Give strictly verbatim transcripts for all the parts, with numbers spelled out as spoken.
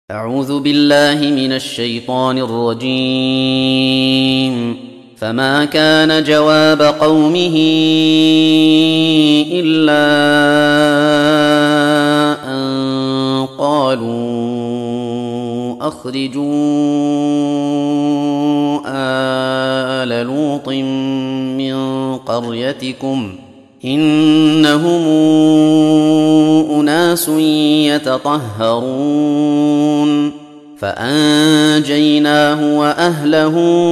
أعوذ بالله من الشيطان الرجيم. فما كان جواب قومه إلا أن قالوا أخرجوا آل لوط من قريتكم إنهم أناس يتطهرون فأنجيناه وأهله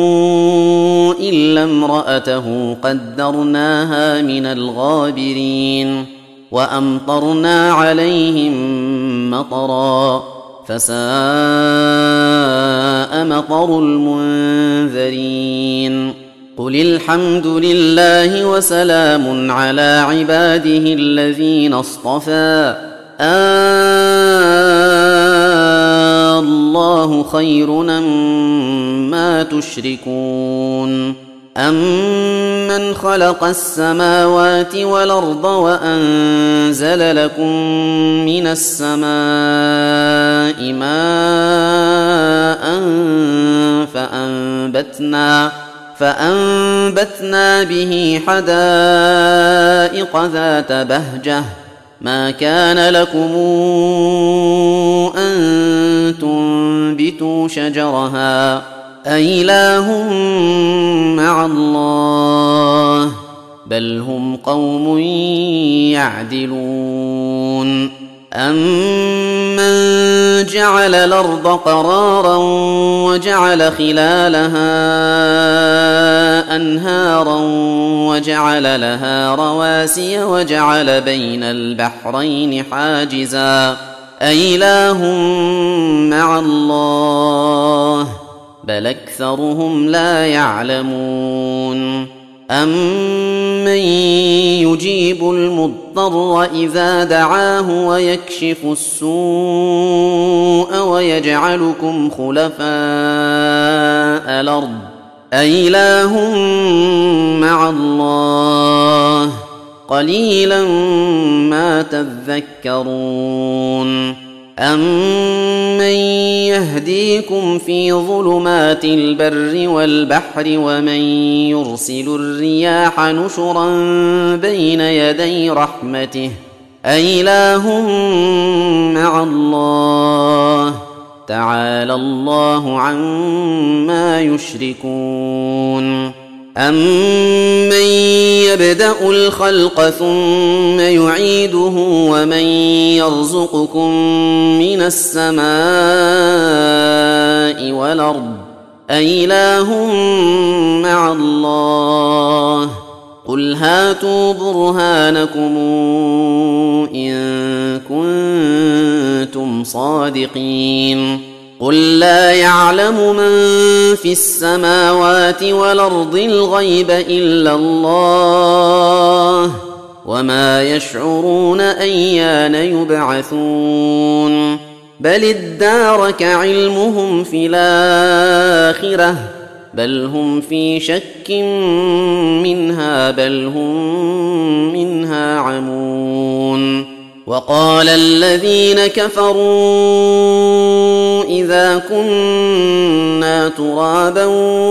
إلا امرأته قدرناها من الغابرين وأمطرنا عليهم مطرا فساء مطر المنذرين. قل الحمد لله وسلام على عباده الذين اصطفى الله خير أمّا تشركون. أَمَّنْ خَلَقَ السَّمَاوَاتِ وَالْأَرْضَ وَأَنزَلَ لَكُم مِّنَ السَّمَاءِ مَاءً فَأَنبَتْنَا فأنبتنا به حدائق ذات بهجة ما كان لكم أن تنبتوا شجرها أإله مع الله بل هم قوم يعدلون. أَمَّنْ جعل الأرض قرارا وجعل خلالها أنهارا وجعل لها رواسي وجعل بين البحرين حاجزا أإله مع الله بل أكثرهم لا يعلمون. أَمَّن يجيب المضطر إذا دعاه ويكشف السوء ويجعلكم خلفاء الأرض أإله مع الله قليلا ما تذكرون. أَمَّن يهديكم في ظلمات البر والبحر ومن يرسل الرياح نشرا بين يدي رحمته أإله مع الله تعالى الله عما يشركون. أَمَّن يبدأ الخلق ثم يعيده ومن يرزقكم من السماء والأرض أإله مع الله قل هاتوا برهانكم إن كنتم صادقين. قل لا يعلم من في السماوات والأرض الغيب إلا الله وما يشعرون أيان يبعثون بل ادارك علمهم في الآخرة بل هم في شك منها بل هم منها عمون. وقال الذين كفروا إذا كنا ترابا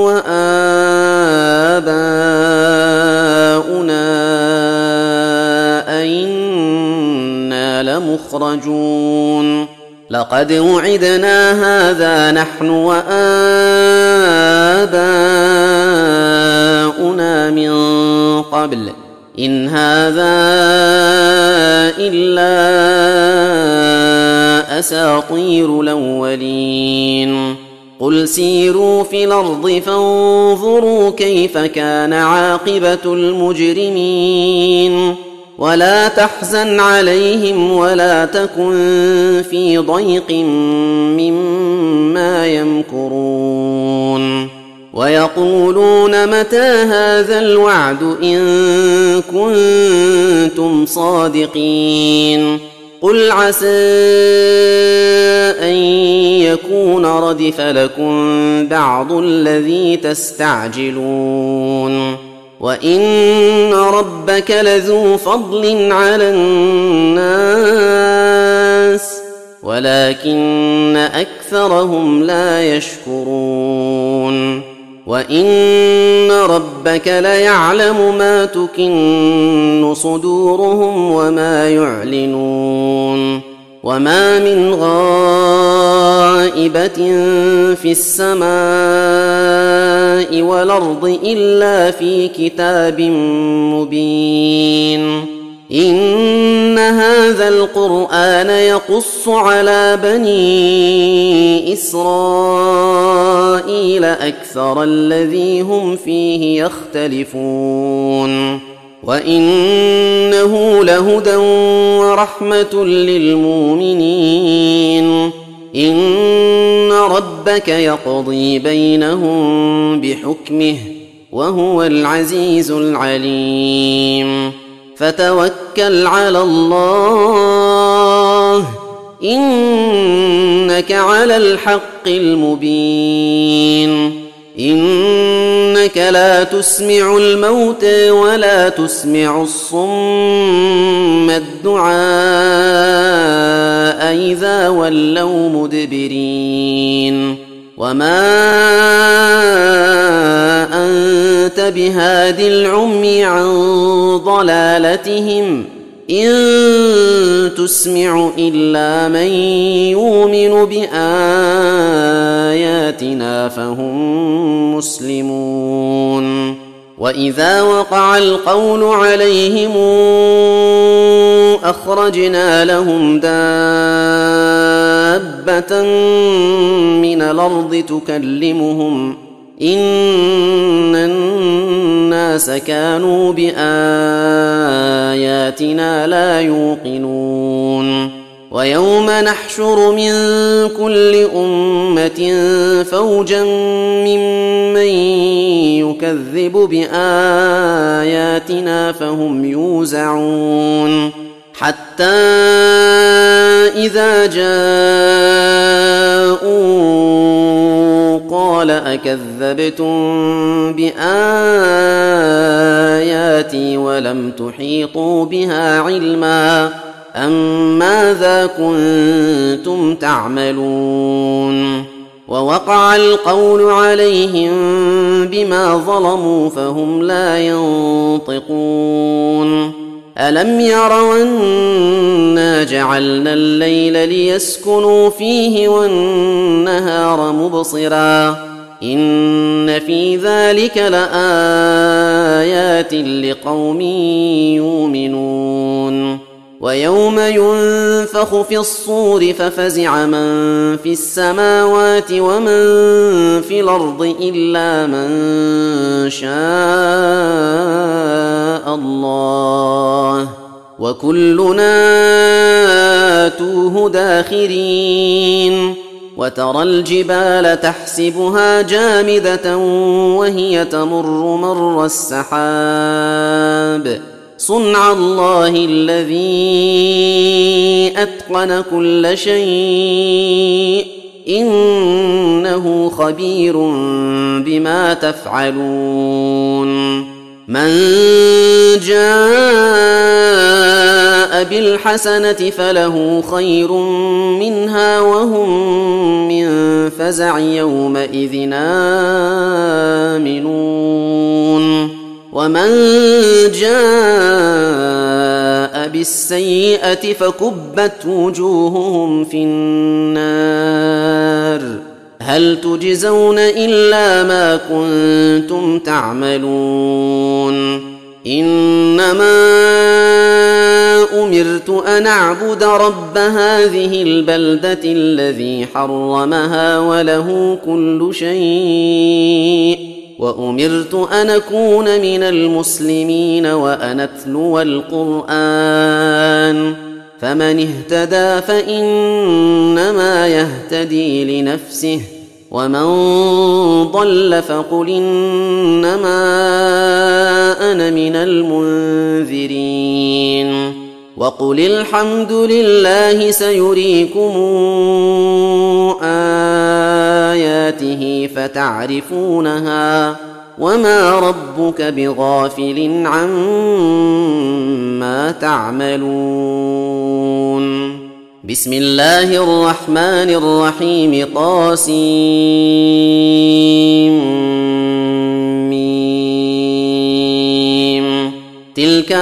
وآباؤنا أئنا لمخرجون لقد وعدنا هذا نحن وآباؤنا من قبل إن هذا إلا أساطير الأولين. قل سيروا في الأرض فانظروا كيف كان عاقبة المجرمين ولا تحزن عليهم ولا تكن في ضيق مما يمكرون. ويقولون متى هذا الوعد إن كنتم صادقين. قل عسى أن يكون ردف لكم بعض الذي تستعجلون وإن ربك لذو فضل على الناس ولكن أكثرهم لا يشكرون وإن ربك ليعلم ما تكن صدورهم وما يعلنون وما من غائبة في السماء والأرض إلا في كتاب مبين إن هذا القرآن يقص على بني إسرائيل أكثر الذي هم فيه يختلفون وإنه لهدى ورحمة للمؤمنين إن ربك يقضي بينهم بحكمه وهو العزيز العليم فتوكل على الله إنك على الحق المبين إنك لا تسمع الموتى ولا تسمع الصم الدعاء إذا ولوا مدبرين وما أنت بهاد العمي عن ضلالتهم إن تسمع إلا من يؤمن بآياتنا فهم مسلمون وإذا وقع القول عليهم أخرجنا لهم دابة من الأرض تكلمهم إن الناس كانوا بآياتنا لا يوقنون ويوم نحشر من كل أمة فوجا ممن يكذب بآياتنا فهم يوزعون حتى إذا جاءوا قال أكذبتم بآياتي ولم تحيطوا بها علما أم ماذا كنتم تعملون ووقع القول عليهم بما ظلموا فهم لا ينطقون ألم يروا أنا جعلنا الليل ليسكنوا فيه والنهار مبصرا إن في ذلك لآيات لقوم يؤمنون ويوم ينفخ في الصور ففزع من في السماوات ومن في الأرض إلا من شاء الله وكلنا آتوه داخرين وترى الجبال تحسبها جامدة وهي تمر مر السحاب صنع الله الذي أتقن كل شيء إنه خبير بما تفعلون من جاء بالحسنة فله خير منها وهم من فزع يومئذ آمنون ومن جاء بالسيئة فكبت وجوههم في النار هل تجزون إلا ما كنتم تعملون إنما أمرت أن أعبد رب هذه البلدة الذي حرمها وله كل شيء وأمرت أن أكون من المسلمين وأن أتلو القرآن فمن اهتدى فإنما يهتدي لنفسه ومن ضل فقل إنما أنا من المنذرين وقل الحمد لله سيريكم آياته فتعرفونها وما ربك بغافل عما تعملون بسم الله الرحمن الرحيم طاسيم ميم. تلك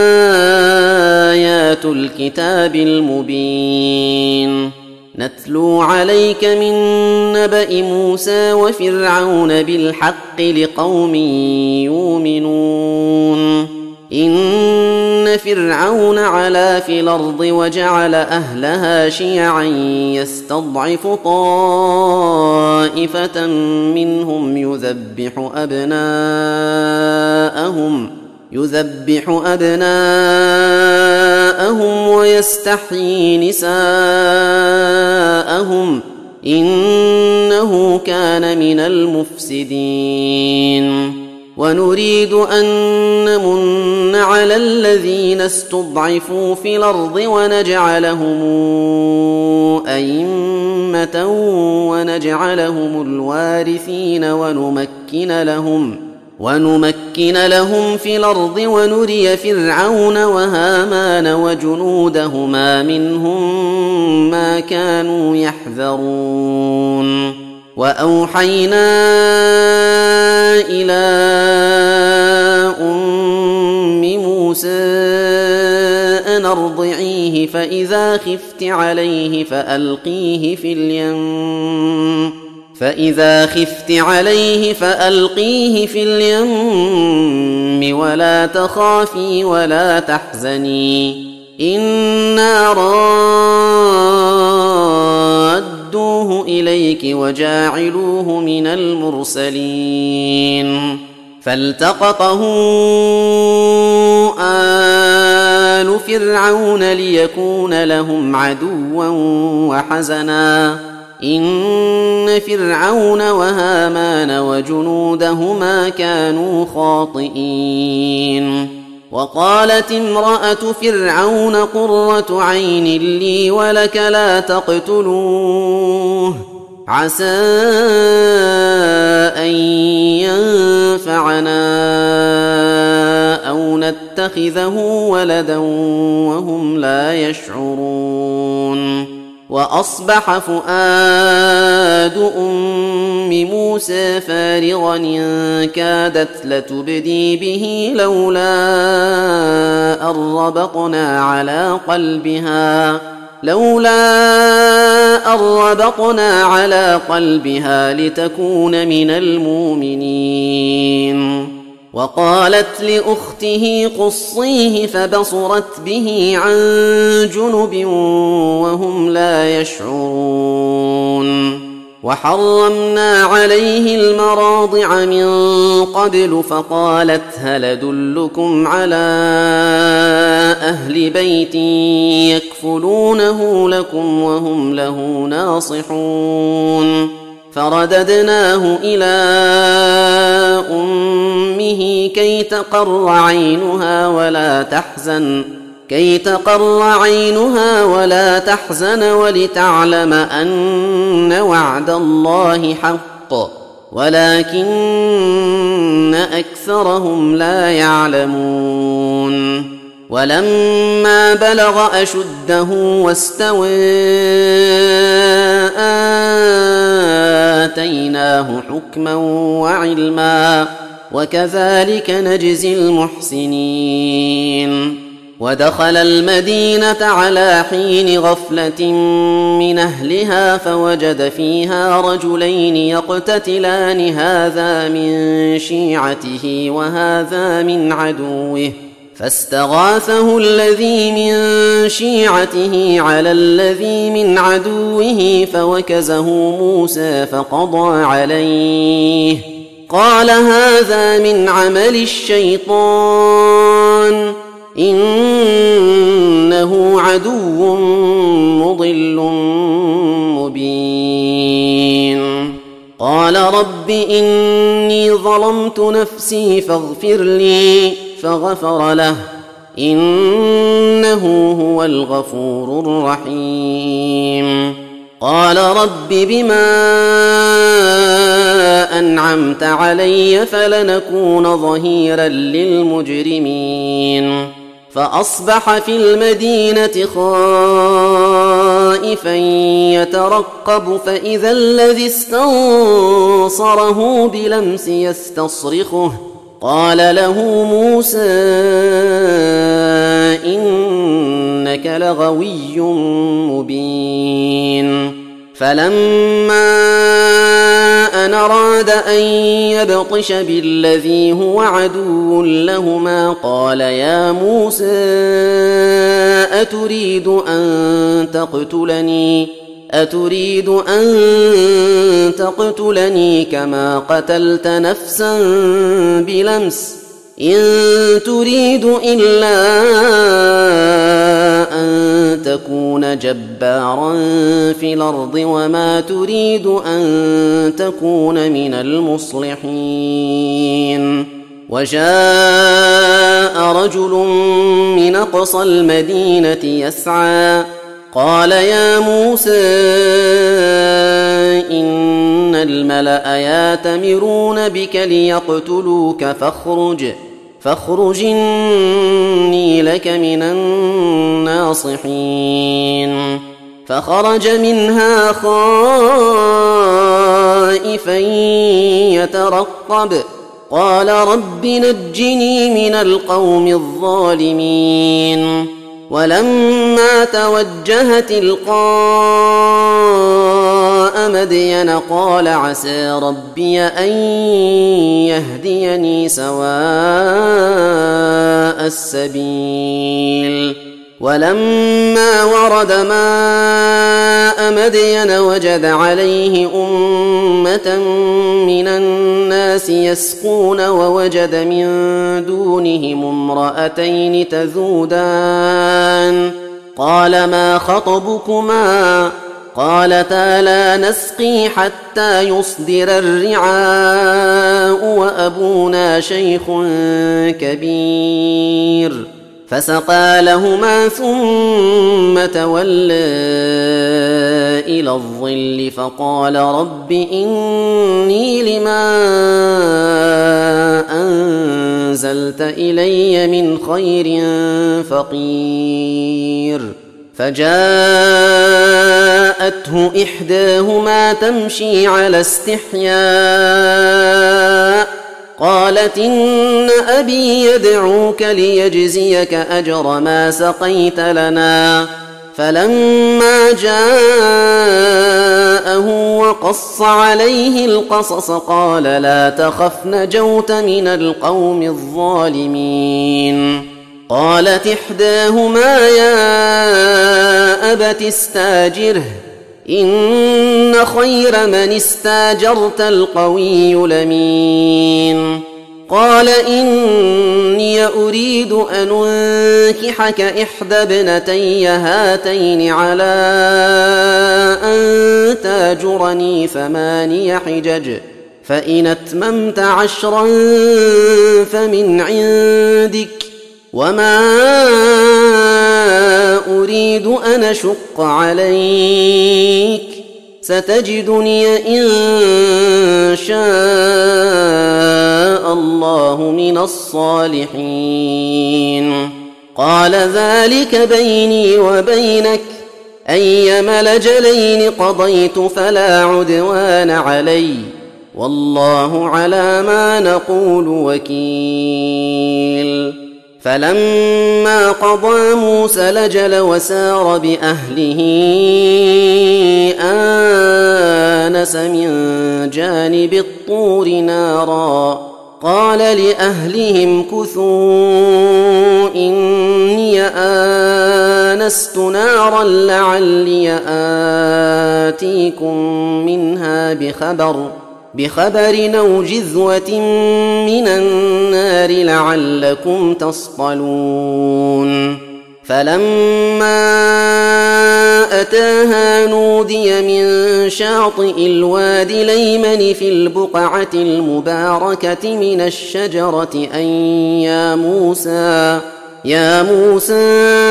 آيات الكتاب المبين نتلو عليك من نبأ موسى وفرعون بالحق لقوم يؤمنون. إن فرعون علا في الأرض وجعل أهلها شيعا يستضعف طائفة منهم يذبح أبناءهم يذبح أبناءهم ويستحيي نساءهم إنه كان من المفسدين. ونريد أن نمن على الذين استضعفوا في الأرض ونجعلهم أئمة ونجعلهم الوارثين ونمكن لهم ونمكن لهم في الأرض ونري فرعون وهامان وجنودهما منهم ما كانوا يحذرون. وأوحينا إلى أم موسى أن أرضعيه فإذا خفت عليه فألقيه في اليم فإذا خفت عليه فألقيه في اليم ولا تخافي ولا تحزني إنا رادوه إليك وجاعلوه من المرسلين. فالتقطه آل فرعون ليكون لهم عدوا وحزنا إن فرعون وهامان وجنودهما كانوا خاطئين. وقالت امرأة فرعون قرة عين لي ولك لا تقتلوه عسى أن ينفعنا أو نتخذه ولدا وهم لا يشعرون. وأصبح فؤاد أم موسى فارغا إن كادت لتبدي به لولا أن ربطنا على قلبها لولا أن ربطنا على قلبها لتكون من المؤمنين. وقالت لأخته قصيه فبصرت به عن جنب وهم لا يشعرون. وحرمنا عليه المراضع من قبل فقالت هل أدلكم على أهل بيت يكفلونه لكم وهم له ناصحون. فرددناه إلى أمه كي تقر عينها ولا تحزن كي تقر عينها ولا تحزن ولتعلم أن وعد الله حق ولكن أكثرهم لا يعلمون. ولما بلغ أشده واستوى آتيناه حكما وعلما وكذلك نجزي المحسنين. ودخل المدينة على حين غفلة من أهلها فوجد فيها رجلين يقتتلان هذا من شيعته وهذا من عدوه فاستغاثه الذي من شيعته على الذي من عدوه فوكزه موسى فقضى عليه قال هذا من عمل الشيطان إنه عدو مضل مبين. قال رب إني ظلمت نفسي فاغفر لي فغفر له إنه هو الغفور الرحيم. قال رب بما أنعمت علي فلنكون ظهيرا للمجرمين. فأصبح في المدينة خائفا خائفا يترقب فإذا الذي استنصره بلمس يستصرخه قال له موسى إنك لغوي مبين فلما أن أراد أن يبطش بالذي هو عدو لهما قال يا موسى أتريد أن تقتلني أتريد أن تقتلني كما قتلت نفسا بلمس إن تريد إلا أن تكون جبارا في الأرض وما تريد أن تكون من المصلحين وجاء رجل من أقصى المدينة يسعى قال يا موسى إن الملأ يأتمرون بك ليقتلوك فاخرج فاخرج إني لك من الناصحين فخرج منها خائفا يترقب قال رب نجني من القوم الظالمين ولما توجه تلقاء مدين قال عسى ربي أن يهديني سواء السبيل ولما ورد ماء مدين وجد عليه أمة من الناس يسقون ووجد من دونهم امرأتين تذودان قال ما خطبكما قالتا لا نسقي حتى يصدر الرعاء وأبونا شيخ كبير فسقى لهما ثم تولى إلى الظل فقال رب إني لما أنزلت إلي من خير فقير فجاءته إحداهما تمشي على استحياء قالت إن أبي يدعوك ليجزيك أجر ما سقيت لنا فلما جاءه وقص عليه القصص قال لا تخف نجوت من القوم الظالمين قالت إحداهما يا أبت استاجره إن خير من استاجرت القوي الأمين قال إني أريد أن أنكحك إحدى ابنتي هاتين على أن تاجرني ثماني حجج فإن أتممت عشرا فمن عندك وما أريد أن أشق عليك ستجدني إن شاء الله من الصالحين قال ذلك بيني وبينك أيما الأجلين قضيت فلا عدوان علي والله على ما نقول وكيل فلما قضى موسى الأجل وسار بأهله آنس من جانب الطور نارا قال لأهلهم كثوا إني آنست نارا لعلي آتيكم منها بخبر بخبر أو جذوة من النار لعلكم تصطلون فلما أتاها نودي من شاطئ الوادي الأيمن في البقعة المباركة من الشجرة أن يا موسى يا موسى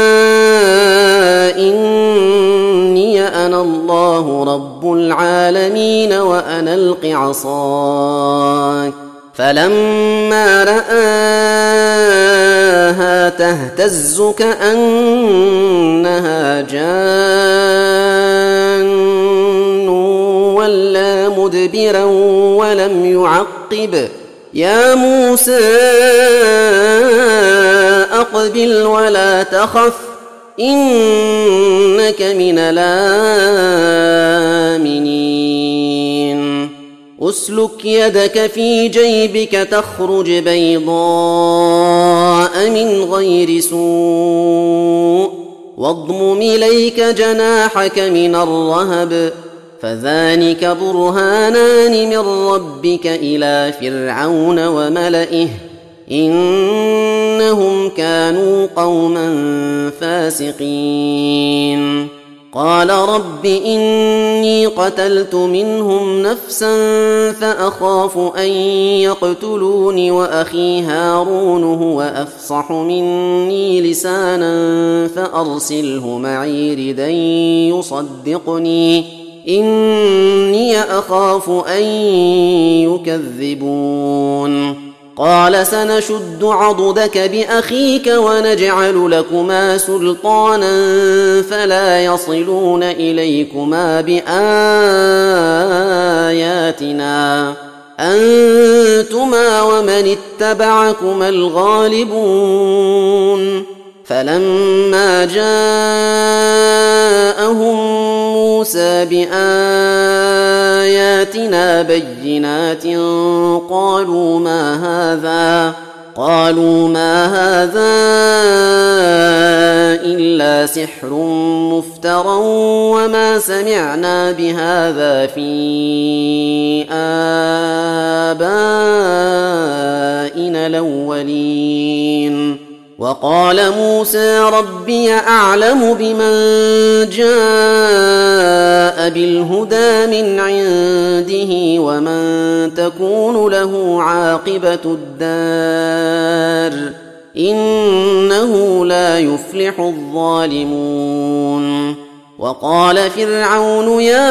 إني أنا الله رب العالمين وأن ألق عصاك فلما رآها تهتز كأنها جان ولا مدبرا ولم يعقب يا موسى أقبل ولا تخف إنك من الآمنين أسلك يدك في جيبك تخرج بيضاء من غير سوء واضمم إليك جناحك من الرهب فذلك برهانان من ربك إلى فرعون وملئه إنهم كانوا قوما فاسقين قال رب إني قتلت منهم نفسا فأخاف أن يقتلون وأخي هارون هو أفصح مني لسانا فأرسله معي ردا يصدقني إني أخاف أن يكذبون قال سنشد عضدك بأخيك ونجعل لكما سلطانا فلا يصلون إليكما بآياتنا أنتما ومن اتبعكما الغالبون فلما جاءهم موسى بآياتنا بينات قالوا ما هذا قالوا ما هذا إلا سحر مفترى وما سمعنا بهذا في آبائنا الأولين وقال موسى ربي أعلم بمن جاء بالهدى من عنده ومن تكون له عاقبة الدار إنه لا يفلح الظالمون وقال فرعون يا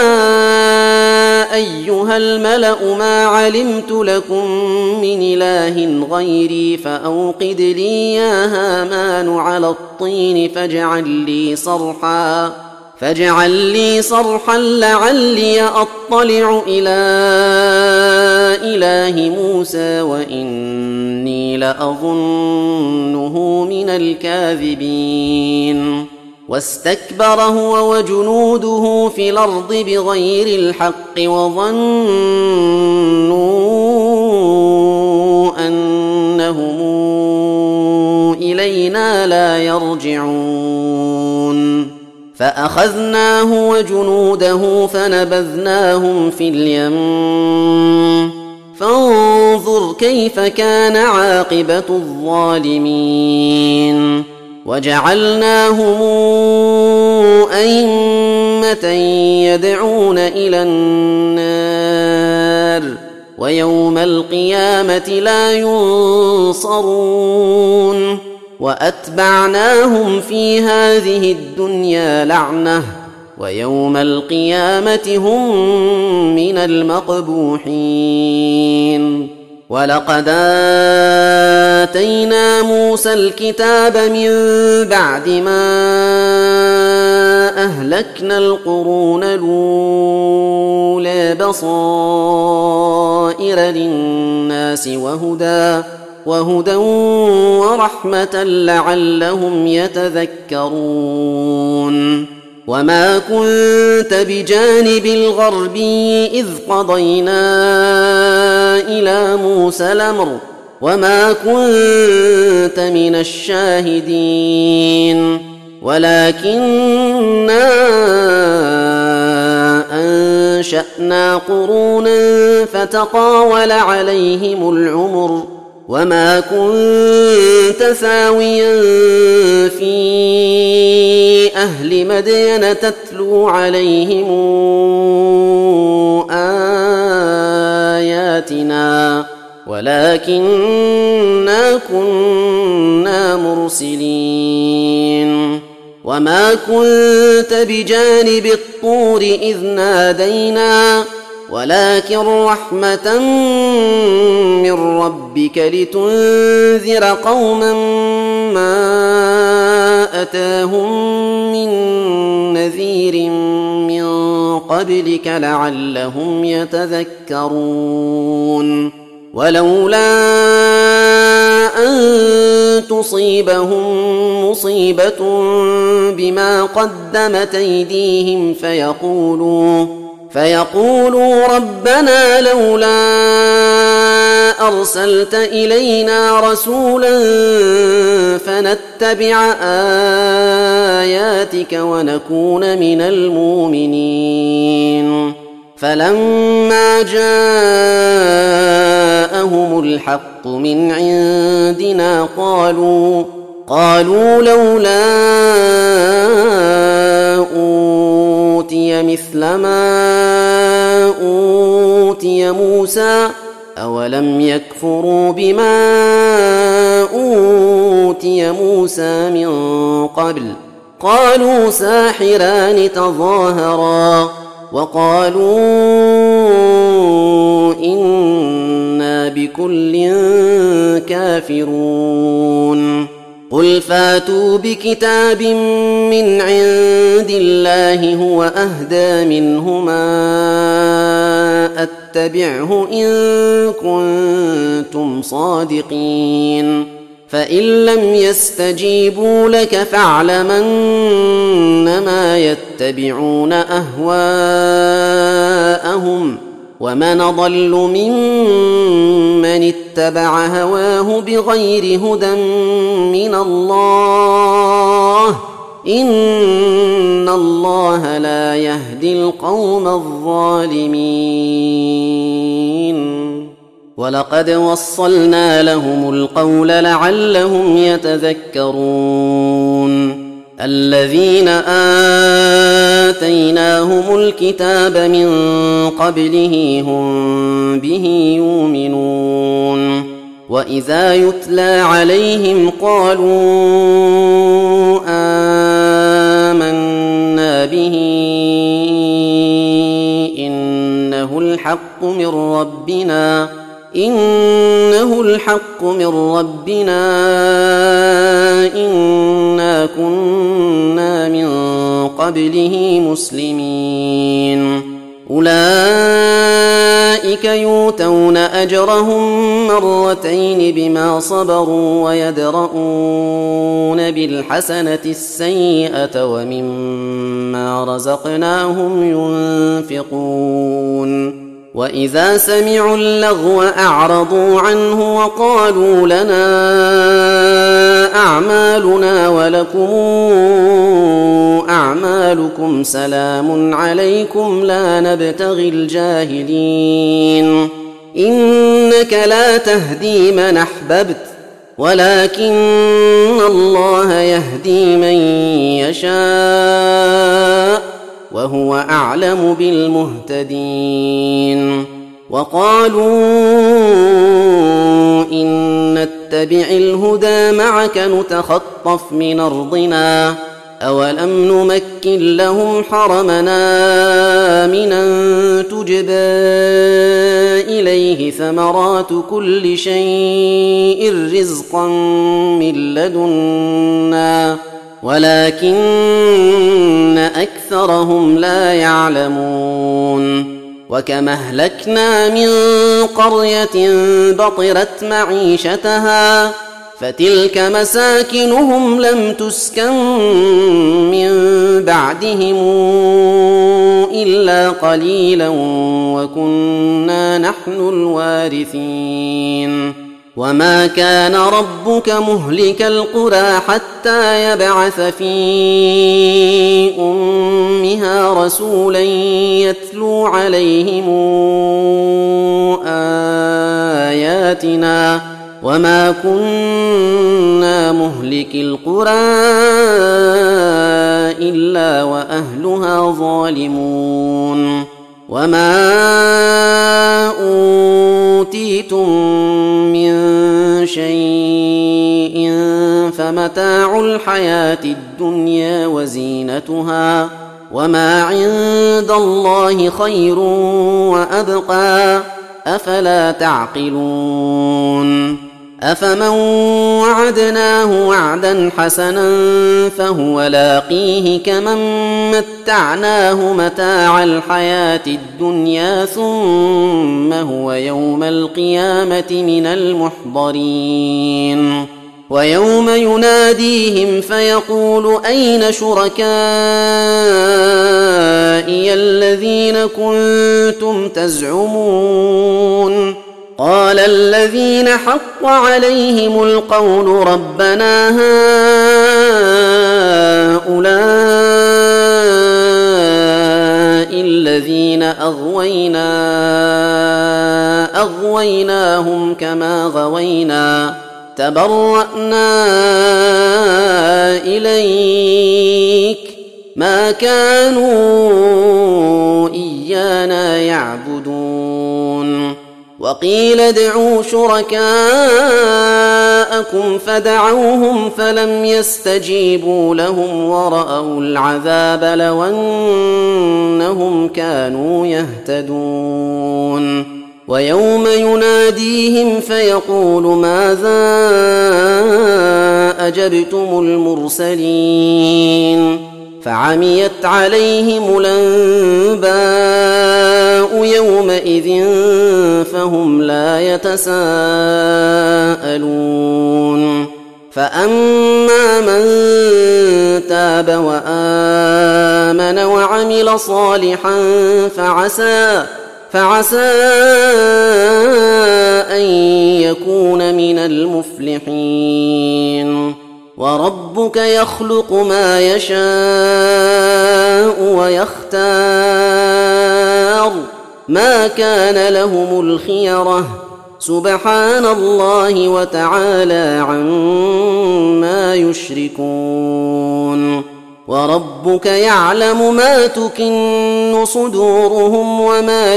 أيها الملأ ما علمت لكم من إله غيري فأوقد لي يا هامان على الطين فاجعل لي صرحا فاجعل لي صرحا لعلي أطلع إلى إله موسى وإني لأظنه من الكاذبين واستكبر هو وجنوده في الأرض بغير الحق وظنوا أنهم إلينا لا يرجعون فأخذناه وجنوده فنبذناهم في اليم فانظر كيف كان عاقبة الظالمين وجعلناهم أئمة يدعون إلى النار ويوم القيامة لا ينصرون وأتبعناهم في هذه الدنيا لعنة ويوم القيامة هم من المقبوحين ولقد آتينا موسى الكتاب من بعد ما أهلكنا القرون الأولى بصائر للناس وهدى وهدى ورحمة لعلهم يتذكرون وما كنت بجانب الغربي إذ قضينا إلى موسى الأمر وما كنت من الشاهدين ولكننا أنشأنا قرونا فتطاول عليهم العمر وما كنت ثاويا في أهل مدين تتلو عليهم آياتنا ولكننا كنا مرسلين وما كنت بجانب الطور إذ نادينا ولكن رحمة من ربك لتنذر قوما ما أتاهم من نذير من قبلك لعلهم يتذكرون ولولا أن تصيبهم مصيبة بما قدمت أيديهم فيقولوا فيقولوا ربنا لولا أرسلت إلينا رسولا فنتبع آياتك ونكون من المؤمنين فلما جاءهم الحق من عندنا قالوا قالوا لولا أوتي مثل ما أوتي موسى أولم يكفروا بما أوتي موسى من قبل قالوا ساحران تظاهرا وقالوا إنا بكل كافرون قل فاتوا بكتاب من عند الله هو أهدى منهما أتبعه إن كنتم صادقين فإن لم يستجيبوا لك فاعلم أنما يتبعون أهواءهم ومن أضل ممن اتبع هواه بغير هدى من الله إن الله لا يهدي القوم الظالمين ولقد وصلنا لهم القول لعلهم يتذكرون الذين آتيناهم الكتاب من قبله هم به يؤمنون وإذا يتلى عليهم قالوا آمنا به إنه الحق من ربنا إنه الحق من ربنا إنا كنا من قبله مسلمين أولئك يؤتون أجرهم مرتين بما صبروا ويدرؤون بالحسنة السيئة ومما رزقناهم ينفقون وإذا سمعوا اللغو أعرضوا عنه وقالوا لنا أعمالنا ولكم أعمالكم سلام عليكم لا نبتغي الجاهلين إنك لا تهدي من أحببت ولكن الله يهدي من يشاء وهو أعلم بالمهتدين وقالوا إن نتبع الهدى معك نتخطف من أرضنا أولم نمكن لهم حرمنا آمنا تجبى إليه ثمرات كل شيء رزقا من لدنا ولكن أكثرهم لا يعلمون وكما أهلكنا من قرية بطرت معيشتها فتلك مساكنهم لم تسكن من بعدهم إلا قليلا وكنا نحن الوارثين وما كان ربك مهلك القرى حتى يبعث في أمها رسولا يتلو عليهم آياتنا وما كنا مهلك القرى إلا وأهلها ظالمون وما أوتيتم من شيء فمتاع الحياة الدنيا وزينتها وما عند الله خير وأبقى أفلا تعقلون أفمن وعدناه وعدا حسنا فهو لاقيه كمن متعناه متاع الحياة الدنيا ثم هو يوم القيامة من المحضرين ويوم يناديهم فيقول أين شركائي الذين كنتم تزعمون قال الذين حق عليهم القول ربنا هؤلاء الذين أغوينا أغويناهم كما غوينا تبرأنا إليك ما كانوا إيانا يعبدون وقيل ادعوا شركاءكم فدعوهم فلم يستجيبوا لهم ورأوا العذاب لو أنهم كانوا يهتدون ويوم يناديهم فيقول ماذا أجبتم المرسلين فعميت عليهم الأنباء يومئذ فهم لا يتساءلون فأما من تاب وآمن وعمل صالحا فعسى فعسى أن يكون من المفلحين وربك يخلق ما يشاء ويختار ما كان لهم الخيرة سبحان الله وتعالى عما يشركون وربك يعلم ما تكن صدورهم وما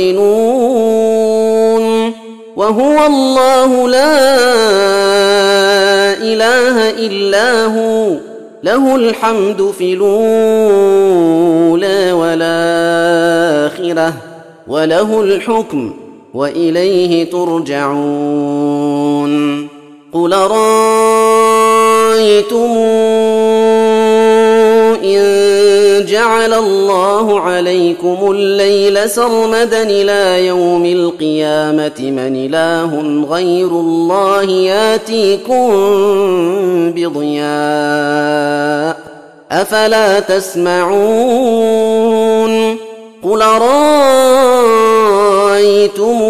يعلنون وهو الله لا إله إلا هو له الحمد في الأولى والآخرة وله الحكم وإليه ترجعون قل رأيتم إن جعل الله عليكم الليل سرمدا إلى يوم القيامة من إله غير الله ياتيكم بضياء أفلا تسمعون قل رأيتم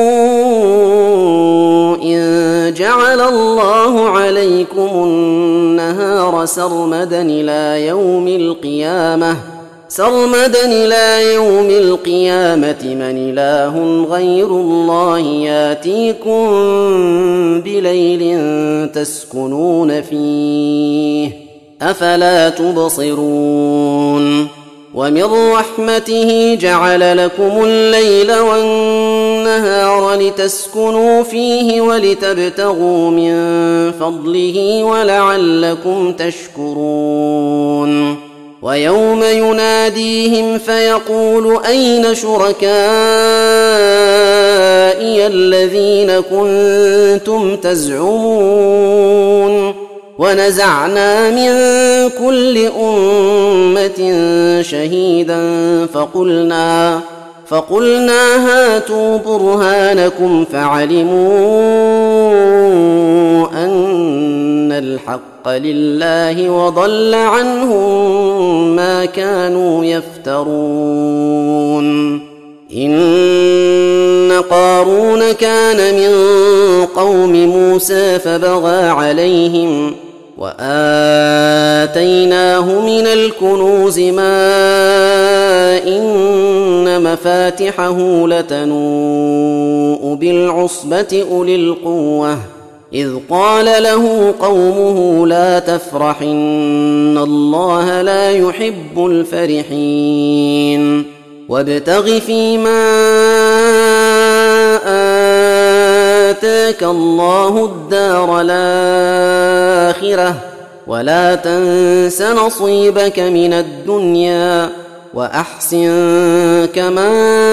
إن جعل الله عليكم النهار سرمدا إلى يوم القيامة سرمدا إلى يوم القيامة من إله غير الله ياتيكم بليل تسكنون فيه أفلا تبصرون ومن رحمته جعل لكم الليل والنهار لتسكنوا فيه ولتبتغوا من فضله ولعلكم تشكرون ويوم يناديهم فيقول أين شركائي الذين كنتم تزعمون ونزعنا من كل أمة شهيدا فقلنا فقلنا هاتوا برهانكم فعلموا أن الحق لله وضل عنهم ما كانوا يفترون إن قارون كان من قوم موسى فبغى عليهم وآتيناه من الكنوز ما إن مفاتحه لتنوء بالعصبة أولي القوة إذ قال له قومه لا تفرح إن الله لا يحب الفرحين وابتغ فيما آتاك الله الدار الآخرة ولا تنس نصيبك من الدنيا وأحسن كما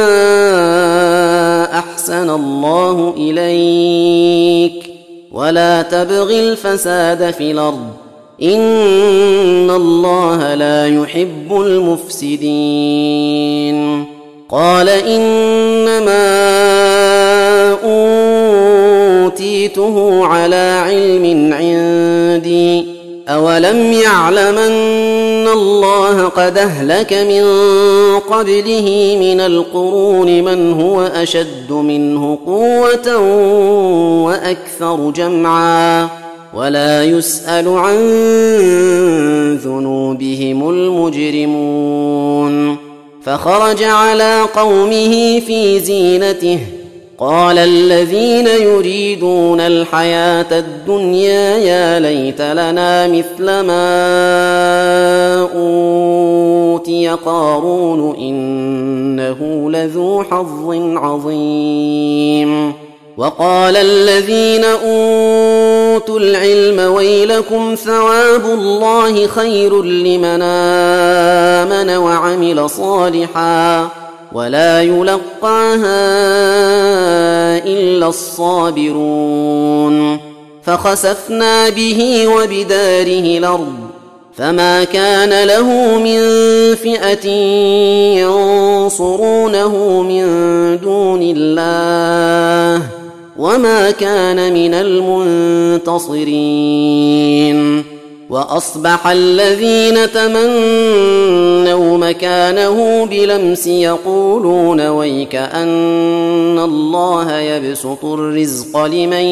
أحسن الله إليك ولا تبغ الفساد في الأرض إن الله لا يحب المفسدين. قال إنما أوتيته على علم عندي أولم يعلم أن الله قد أهلك من قبله من القرون من هو أشد منه قوة وأكثر جمعا ولا يسأل عن ذنوبهم المجرمون. فخرج على قومه في زينته قال الذين يريدون الحياة الدنيا يا ليت لنا مثل ما أوتي قارون إنه لذو حظ عظيم. وقال الذين أوتوا العلم ويلكم ثواب الله خير لمن آمن وعمل صالحا ولا يلقاها إلا الصابرون. فخسفنا به وبداره الأرض فما كان له من فئة ينصرونه من دون الله وما كان من المنتصرين. وأصبح الذين تمنوا مكانه بلمس يقولون ويك أن الله يبسط الرزق لمن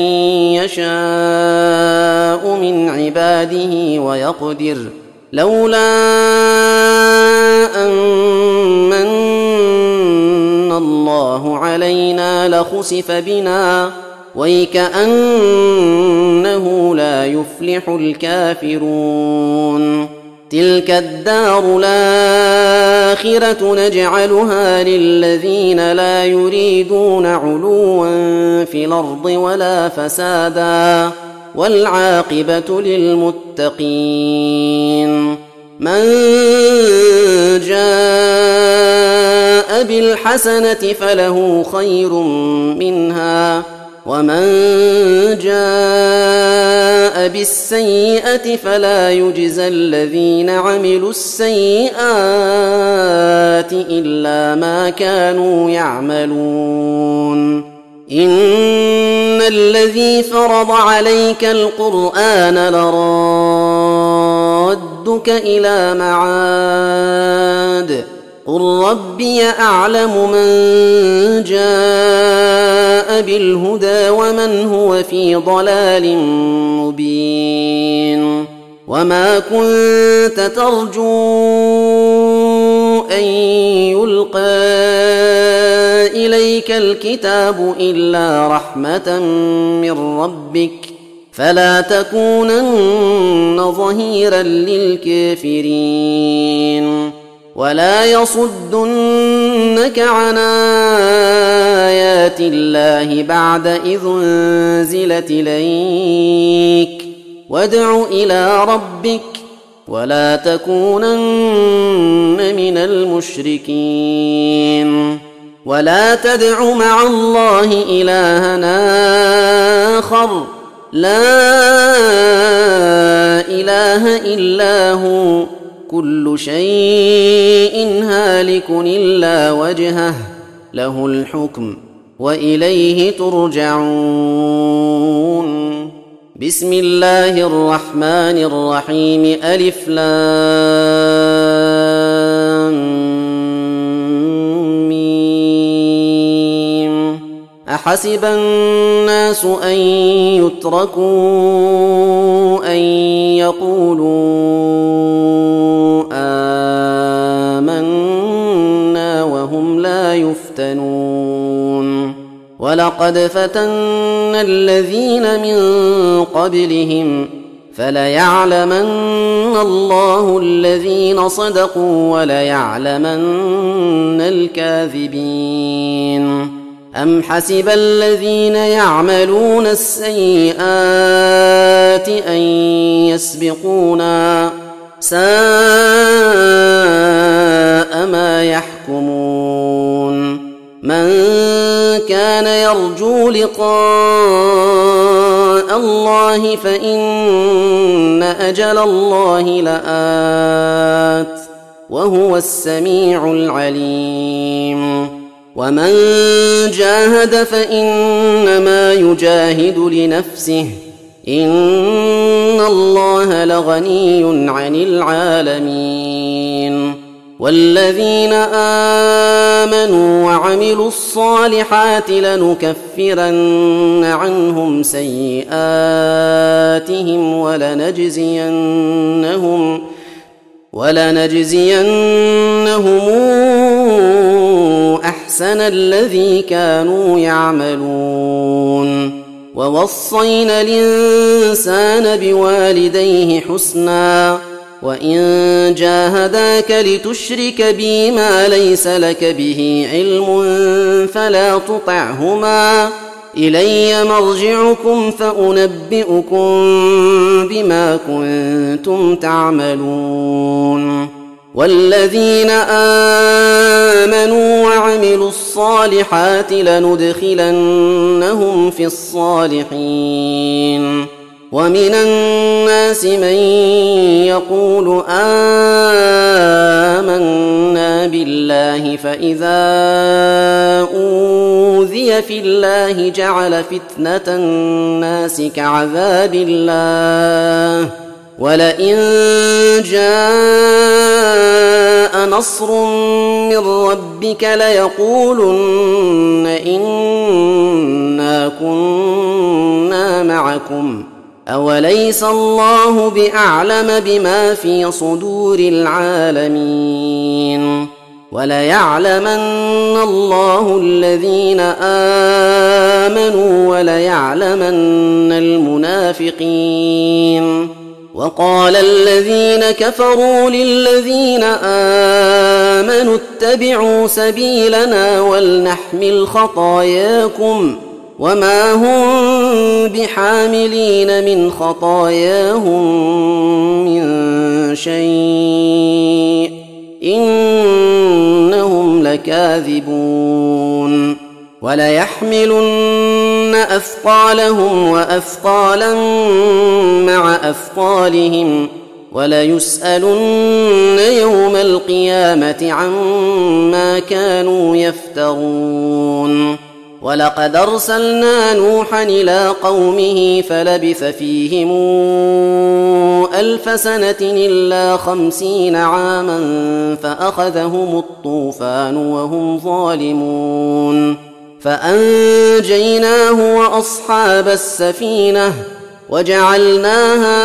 يشاء من عباده ويقدر لولا أن من الله علينا لخسف بنا ويكأنه لا يفلح الكافرون. تلك الدار الآخرة نجعلها للذين لا يريدون علوا في الأرض ولا فسادا والعاقبة للمتقين. من جاء بالحسنة فله خير منها ومن جاء بالسيئة فلا يجزى الذين عملوا السيئات إلا ما كانوا يعملون. إن الذي فرض عليك القرآن لرادك إلى معاد قل ربي أعلم من جاء بالهدى ومن هو في ضلال مبين. وما كنت ترجو أن يلقى إليك الكتاب إلا رحمة من ربك فلا تكونن ظهيرا للكافرين. ولا يصدنك عن آيات الله بعد إذ أنزلت إليك وادع إلى ربك ولا تكونن من المشركين. ولا تدع مع الله إلها آخر لا إله إلا هو كل شيء هالك إلا وجهه له الحكم وإليه ترجعون. بسم الله الرحمن الرحيم ألف لام ميم. أحسب الناس أن يتركوا أن يقولوا آمنا وهم لا يفتنون. ولقد فتنا الذين من قبلهم فليعلمن الله الذين صدقوا وليعلمن الكاذبين. أم حسب الذين يعملون السيئات أن يسبقونا ساء ما يحكمون من كان يرجو لقاء الله فإن أجل الله لآت وهو السميع العليم ومن جاهد فإنما يجاهد لنفسه إن الله لغني عن العالمين والذين آمنوا وعملوا الصالحات لنكفرن عنهم سيئاتهم ولنجزينهم ولنجزينهم أحسن الذي كانوا يعملون ووصينا الإنسان بوالديه حسنا وإن جاهداك لتشرك بي ما ليس لك به علم فلا تطعهما إلي مرجعكم فأنبئكم بما كنتم تعملون والذين آمنوا وعملوا الصالحات لندخلنهم في الصالحين ومن الناس من يقول آمنا بالله فإذا أوذي في الله جعل فتنة الناس كعذاب الله ولئن جاء نصر من ربك ليقولن إنا كنا معكم أوليس الله بأعلم بما في صدور العالمين وليعلمن الله الذين آمنوا وليعلمن المنافقين وقال الذين كفروا للذين آمنوا اتبعوا سبيلنا ولنحمل خطاياكم وما هم بحاملين من خطاياهم من شيء إنهم لكاذبون وليحملن أثقالهم وأثقالا مع أثقالهم وليسألن يوم القيامة عما كانوا يفترون ولقد أرسلنا نوحا إلى قومه فلبث فيهم ألف سنة إلا خمسين عاما فأخذهم الطوفان وهم ظالمون فأنجيناه وأصحاب السفينة وجعلناها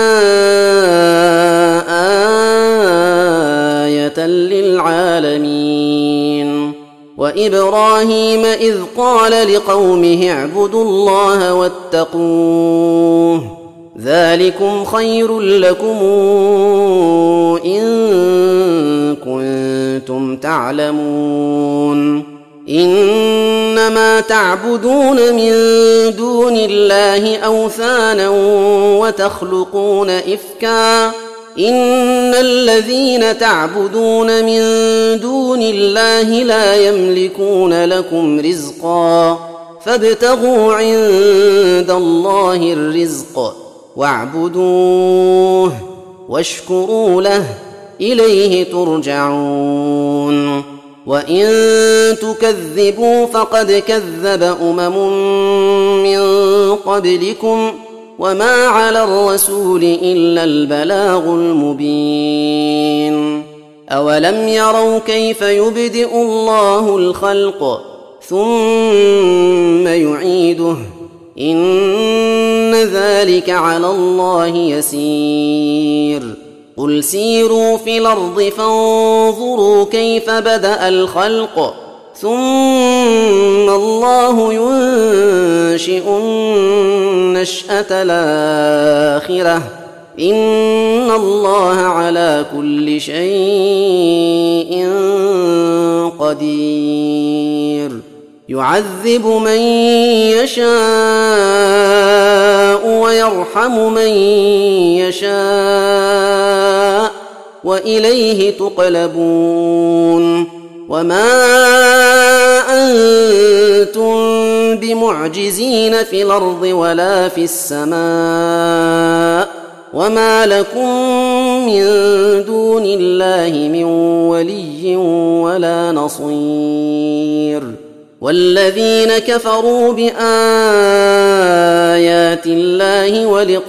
آية للعالمين وإبراهيم إذ قال لقومه اعبدوا الله واتقوه ذلكم خير لكم إن كنتم تعلمون إنما تعبدون من دون الله أوثانا وتخلقون إفكا إن الذين تعبدون من دون الله لا يملكون لكم رزقا فابتغوا عند الله الرزق واعبدوه واشكروا له إليه ترجعون وإن تكذبوا فقد كذب أمم من قبلكم وما على الرسول إلا البلاغ المبين أولم يروا كيف يبدئ الله الخلق ثم يعيده إن ذلك على الله يسير قل سيروا في الأرض فانظروا كيف بدأ الخلق ثم الله ينشئ النشأة الآخرة إن الله على كل شيء قدير يعذب من يشاء ويرحم من يشاء وإليه تقلبون وما أنتم بمعجزين في الأرض ولا في السماء وما لكم من دون الله من ولي ولا نصير والذين كفروا بآيات الله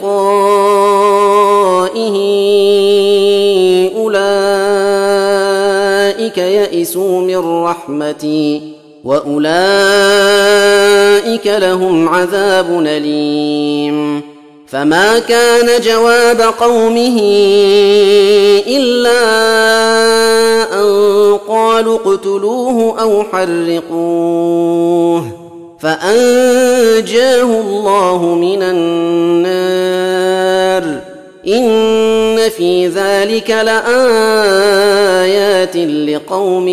ولقائه أولئك يئسوا من رحمتي وأولئك لهم عذاب أليم فما كان جواب قومه إلا أن قالوا اقتلوه أو حرقوه فأنجاه الله من النار إن في ذلك لآيات لقوم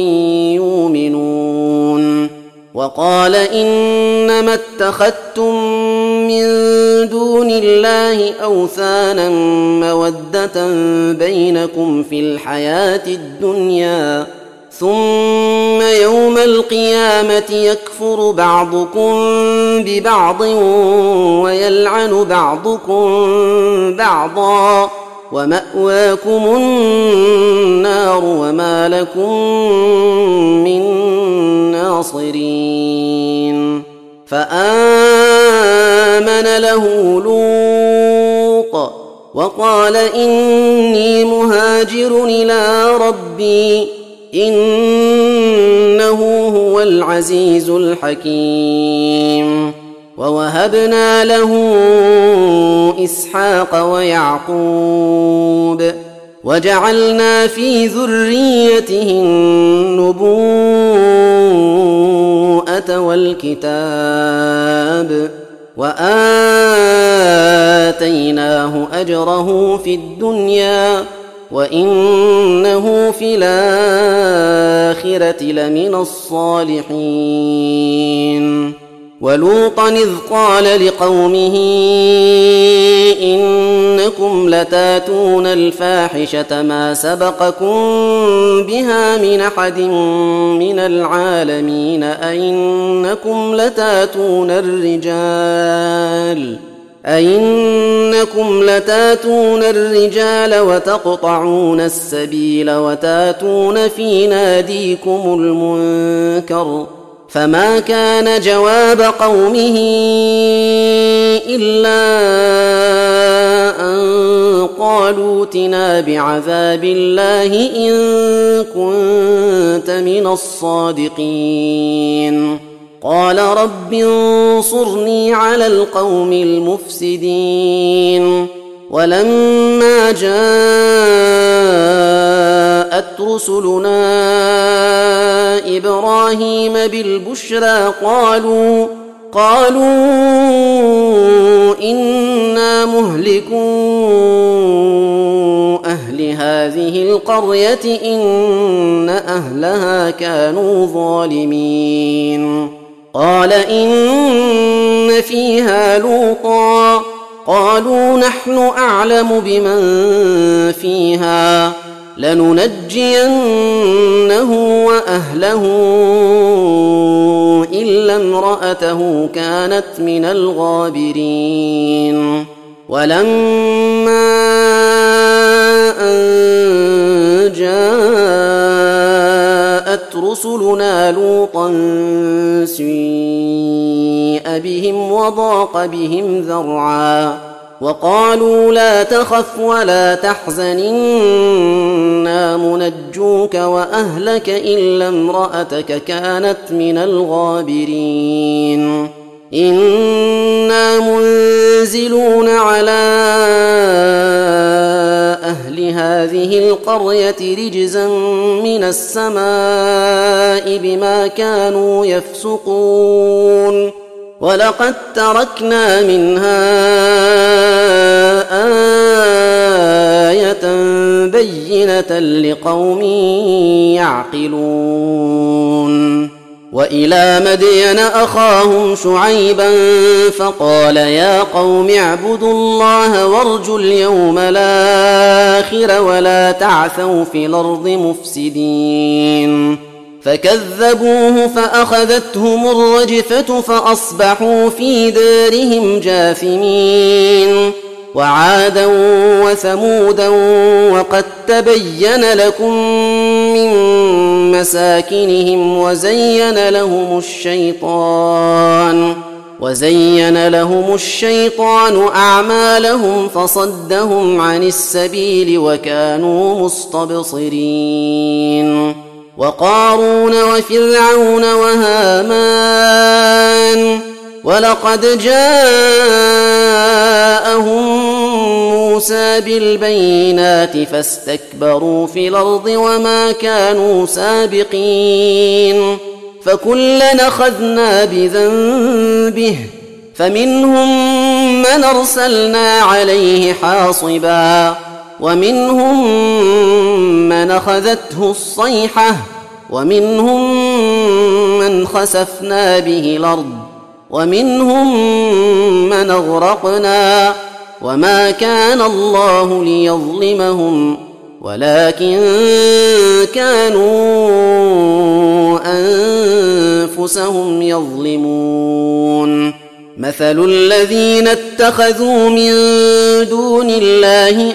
يؤمنون وقال إنما اتخذتم من دون الله أوثانا مودة بينكم في الحياة الدنيا ثم يوم القيامة يكفر بعضكم ببعض ويلعن بعضكم بعضا ومأواكم النار وما لكم من ناصرين فآمن له لوط وقال إني مهاجر إلى ربي إنه هو العزيز الحكيم ووهبنا له إسحاق ويعقوب وجعلنا في ذريته النبوءة والكتاب وآتيناه أجره في الدنيا وإنه في الآخرة لمن الصالحين ولوطا إذ قال لقومه إنكم لتاتون الفاحشة ما سبقكم بها من أحد من العالمين أئنكم لتاتون الرجال أئنكم لتاتون الرجال وتقطعون السبيل وتاتون في ناديكم المنكر فما كان جواب قومه إلا أن قالوا ائتنا بعذاب الله إن كنت من الصادقين قال رب انصرني على القوم المفسدين ولما جاءت رسلنا إبراهيم بالبشرى قالوا قالوا إنا مهلكو أهل هذه القرية إن أهلها كانوا ظالمين قال إن فيها لوطا قالوا نحن أعلم بمن فيها لننجينه وأهله إلا امرأته كانت من الغابرين ولما أن جاءت رسلنا لوطا سيء بهم وضاق بهم ذرعا وقالوا لا تخف ولا تحزن إنا منجوك وأهلك إلا امرأتك كانت من الغابرين إنا منزلون على أهل هذه القرية رجزا من السماء بما كانوا يفسقون ولقد تركنا منها آية بينة لقوم يعقلون وإلى مدين أخاهم شعيبا فقال يا قوم اعبدوا الله وارجوا اليوم الآخر ولا تعثوا في الأرض مفسدين فكذبوه فأخذتهم الرجفة فأصبحوا في دارهم جاثمين وعادا وثمودا وقد تبين لكم من مساكنهم وزين لهم الشيطان وزين لهم الشيطان أعمالهم فصدهم عن السبيل وكانوا مستبصرين وقارون وفرعون وهامان ولقد جاءهم موسى بالبينات فاستكبروا في الأرض وما كانوا سابقين فكلا أخذنا بذنبه فمنهم من أرسلنا عليه حاصبا ومنهم من أخذته الصيحة ومنهم من خسفنا به الأرض ومنهم من أغرقنا وما كان الله ليظلمهم ولكن كانوا أنفسهم يظلمون مثل الذين اتخذوا من دون الله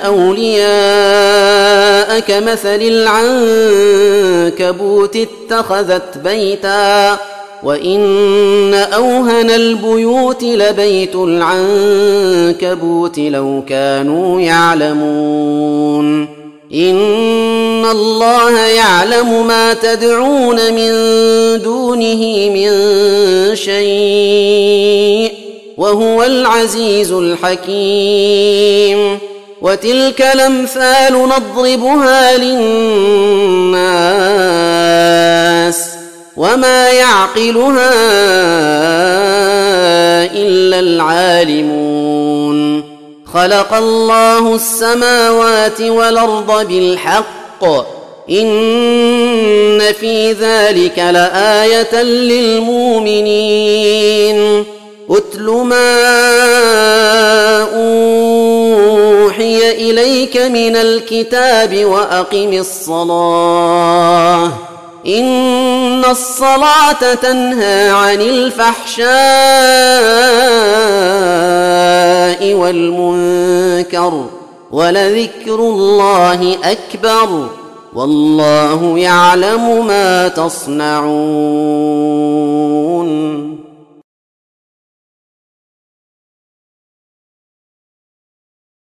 أولياء كمثل العنكبوت اتخذت بيتا وإن أوهن البيوت لبيت العنكبوت لو كانوا يعلمون إن الله يعلم ما تدعون من دونه من شيء وهو العزيز الحكيم وتلك الأمثال نضربها للناس وما يعقلها إلا العالمون خلق الله السماوات والأرض بالحق إن في ذلك لآية للمؤمنين أتل ما أوحي إليك من الكتاب وأقم الصلاة إن الصلاة تنهى عن الفحشاء والمنكر ولذكر الله أكبر والله يعلم ما تصنعون